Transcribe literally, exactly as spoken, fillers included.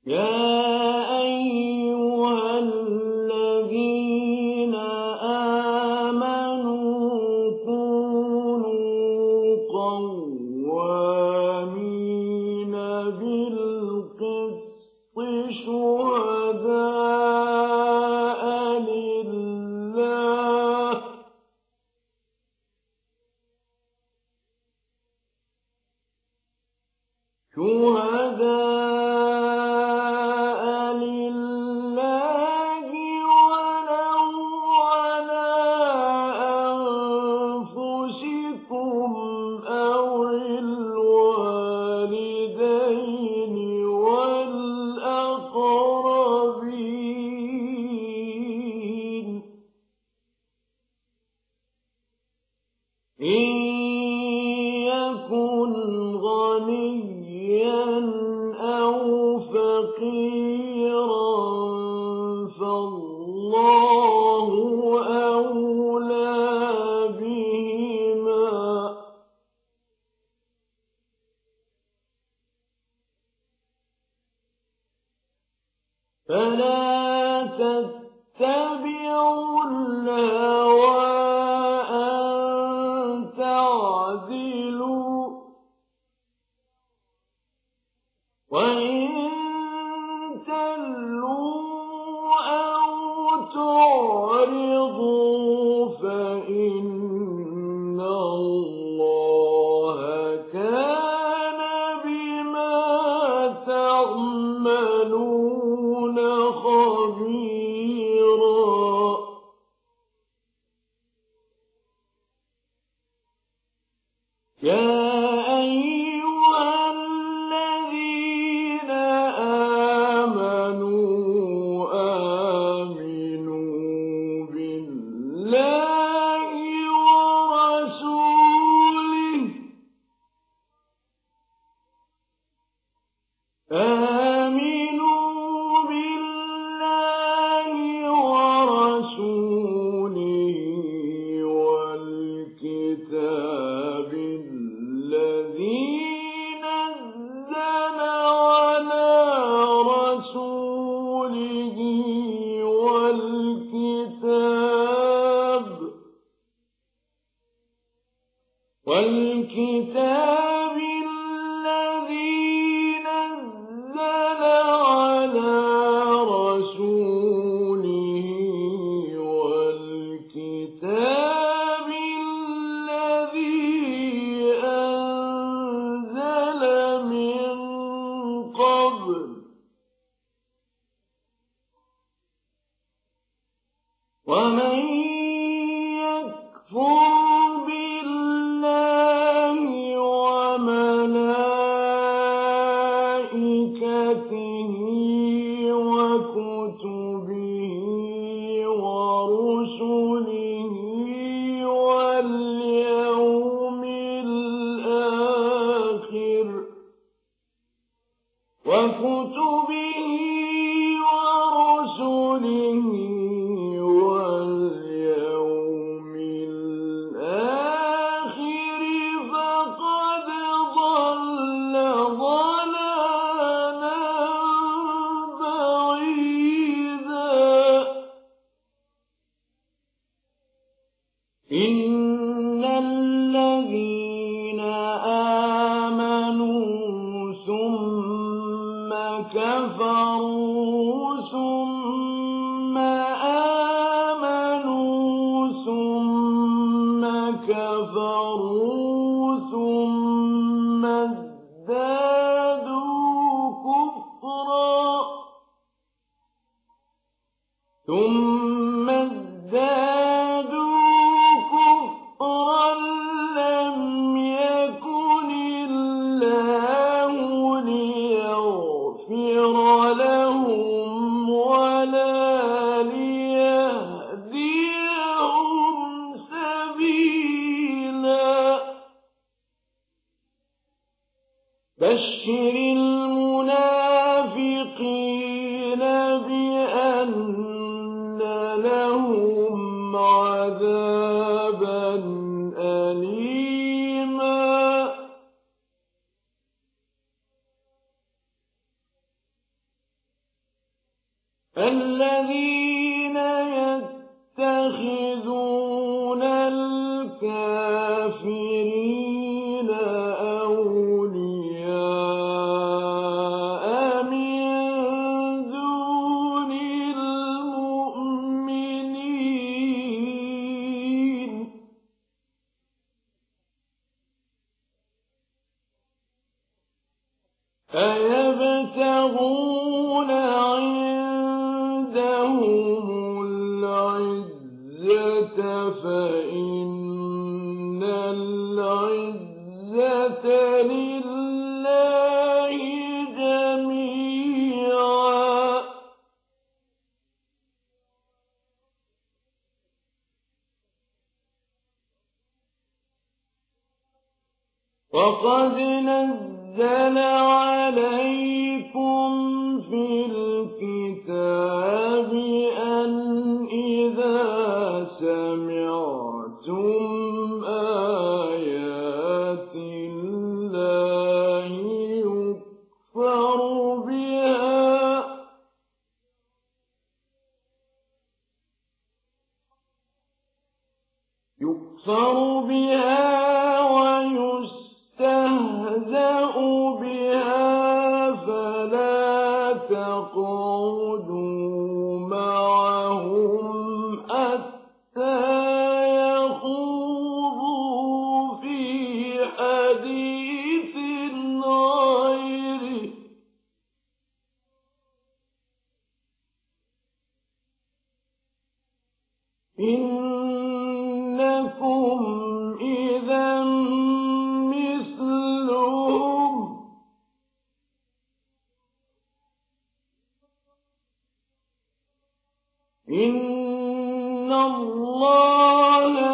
يَا أَيُّهَا الَّذِينَ آمَنُوا كُونُوا قَوَّامِينَ بِالْقِسْطِ شُهَدَاءَ لِلَّهِ وَلَوْ عَلَىٰ أَنفُسِكُمْ أَوِ الْوَالِدَيْنِ وَالْأَقْرَبِينَ ۚ إِن يَكُنْ غَنِيًّا أَوْ فَقِيرًا فَاللَّهُ أَوْلَىٰ بِهِمَا ۖ فَلَا تَتَّبِعُوا الْهَوَىٰ أَن تَعْدِلُوا ۚ وَإِن تَلْوُوا أَوْ تُعْرِضُوا فَإِنَّ اللَّهَ كَانَ بِمَا تَعْمَلُونَ خَبِيرًا. يَا أَيُّهَا الَّذِينَ آمَنُوا آمِنُوا بِاللَّهِ وَرَسُولِهِ وَالْكِتَابِ الَّذِي نَزَّلَ عَلَىٰ رَسُولِهِ وَالْكِتَابِ وَالْكِتَابِ الَّذِي نَزَّلَ عَلَىٰ رَسُولِهِ وَالْكِتَابِ الَّذِي أَنزَلَ مِن قَبْلُ ۚ وَمَن يَكْفُرْ بِاللَّهِ وَمَلَائِكَتِهِ وَكُتُبِهِ وَرُسُلِهِ وَالْيَوْمِ الْآخِرِ فَقَدْ ضَلَّ ضَلَالًا بَعِيدًا. إِنَّ الَّذِينَ آمَنُوا ثُمَّ كَفَرُوا ثُمَّ آمَنُوا ثُمَّ كَفَرُوا ثُمَّ ازْدَادُوا كُفْرًا ثُمَّ ازْدَادُوا كُفْرًا لَّمْ يَكُنِ اللَّهُ لِيَغْفِرَ لَهُمْ وَلَا لِيَهْدِيَهُمْ سَبِيلًا. بَشِّرِ الْمُنَافِقِينَ بِأَنَّ لَهُمْ عَذَابًا أَلِيمًا. الذين يتخذون الكافرين أولياء من دون المؤمنين أيبتغون عندهم العزة فإن العزة لله جميعا وقد نزل عليكم في الكتاب أن إذا سمعتم آيات الله يكفر بها يكفر بها ويستهزأ بها فلا تقعدوا معهم حتى يخوضوا في حديث غيره إنكم إذا مثلهم إن الله